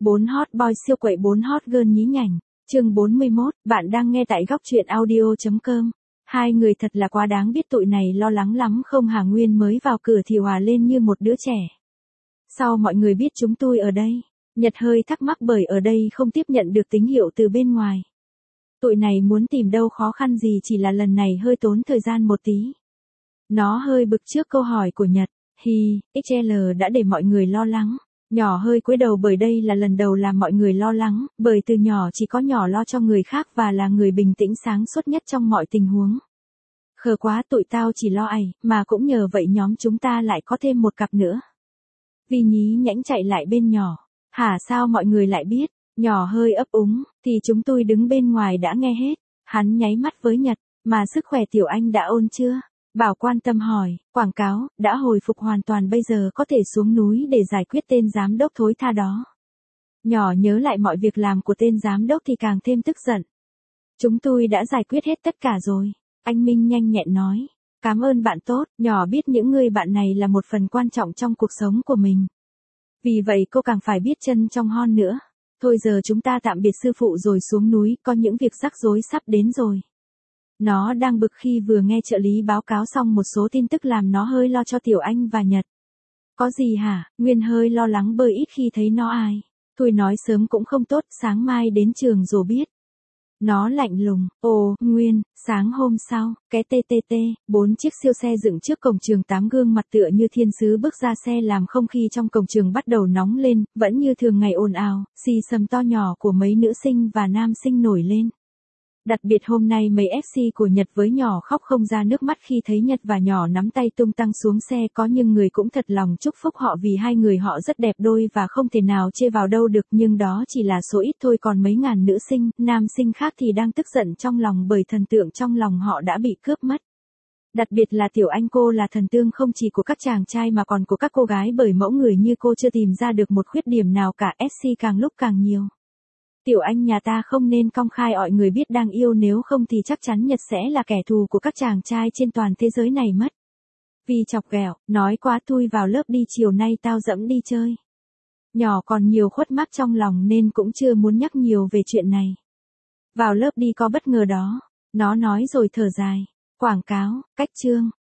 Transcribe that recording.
4 hot boy siêu quậy 4 hot girl nhí nhảnh. Chương 41, bạn đang nghe tại góc truyện audio.com. Hai người thật là quá đáng biết tụi này lo lắng lắm không hả? Nguyên mới vào cửa thì hòa lên như một đứa trẻ. Sao mọi người biết chúng tôi ở đây? Nhật hơi thắc mắc bởi ở đây không tiếp nhận được tín hiệu từ bên ngoài. Tụi này muốn tìm đâu khó khăn gì, chỉ là lần này hơi tốn thời gian một tí. Nó hơi bực trước câu hỏi của Nhật. XL đã để mọi người lo lắng. Nhỏ hơi cúi đầu bởi đây là lần đầu làm mọi người lo lắng, bởi từ nhỏ chỉ có nhỏ lo cho người khác và là người bình tĩnh sáng suốt nhất trong mọi tình huống. Khờ quá, tụi tao chỉ lo ày, mà cũng nhờ vậy nhóm chúng ta lại có thêm một cặp nữa. Vi nhí nhãnh chạy lại bên nhỏ. Hả, sao mọi người lại biết? Nhỏ hơi ấp úng, thì chúng tôi đứng bên ngoài đã nghe hết. Hắn nháy mắt với Nhật, mà sức khỏe tiểu anh đã ổn chưa? Bảo quan tâm hỏi, quảng cáo, đã hồi phục hoàn toàn, bây giờ có thể xuống núi để giải quyết tên giám đốc thối tha đó. Nhỏ nhớ lại mọi việc làm của tên giám đốc thì càng thêm tức giận. Chúng tôi đã giải quyết hết tất cả rồi. Anh Minh nhanh nhẹn nói. Cảm ơn bạn tốt, nhỏ biết những người bạn này là một phần quan trọng trong cuộc sống của mình. Vì vậy cô càng phải biết trân trọng hơn nữa. Thôi giờ chúng ta tạm biệt sư phụ rồi xuống núi, có những việc rắc rối sắp đến rồi. Nó đang bực khi vừa nghe trợ lý báo cáo xong một số tin tức làm nó hơi lo cho Tiểu Anh và Nhật. Có gì hả? Nguyên hơi lo lắng bởi ít khi thấy nó ai. Tôi nói sớm cũng không tốt, sáng mai đến trường rồi biết. Nó lạnh lùng, ồ, Nguyên, sáng hôm sau, cái TTT, 4 chiếc siêu xe dựng trước cổng trường, 8 gương mặt tựa như thiên sứ bước ra xe làm không khí trong cổng trường bắt đầu nóng lên, vẫn như thường ngày ồn ào, xì xầm to nhỏ của mấy nữ sinh và nam sinh nổi lên. Đặc biệt hôm nay mấy FC của Nhật với nhỏ khóc không ra nước mắt khi thấy Nhật và nhỏ nắm tay tung tăng xuống xe, có những người cũng thật lòng chúc phúc họ vì hai người họ rất đẹp đôi và không thể nào chê vào đâu được, nhưng đó chỉ là số ít thôi, còn mấy ngàn nữ sinh, nam sinh khác thì đang tức giận trong lòng bởi thần tượng trong lòng họ đã bị cướp mất. Đặc biệt là Tiểu Anh, cô là thần tượng không chỉ của các chàng trai mà còn của các cô gái, bởi mẫu người như cô chưa tìm ra được một khuyết điểm nào cả, FC càng lúc càng nhiều. Tiểu Anh nhà ta không nên công khai mọi người biết đang yêu, nếu không thì chắc chắn Nhật sẽ là kẻ thù của các chàng trai trên toàn thế giới này mất. Vì chọc ghẹo, nói quá, tui vào lớp đi, chiều nay tao dẫm đi chơi. Nhỏ còn nhiều khuất mắc trong lòng nên cũng chưa muốn nhắc nhiều về chuyện này. Vào lớp đi có bất ngờ đó, nó nói rồi thở dài. Quảng cáo, cách chương.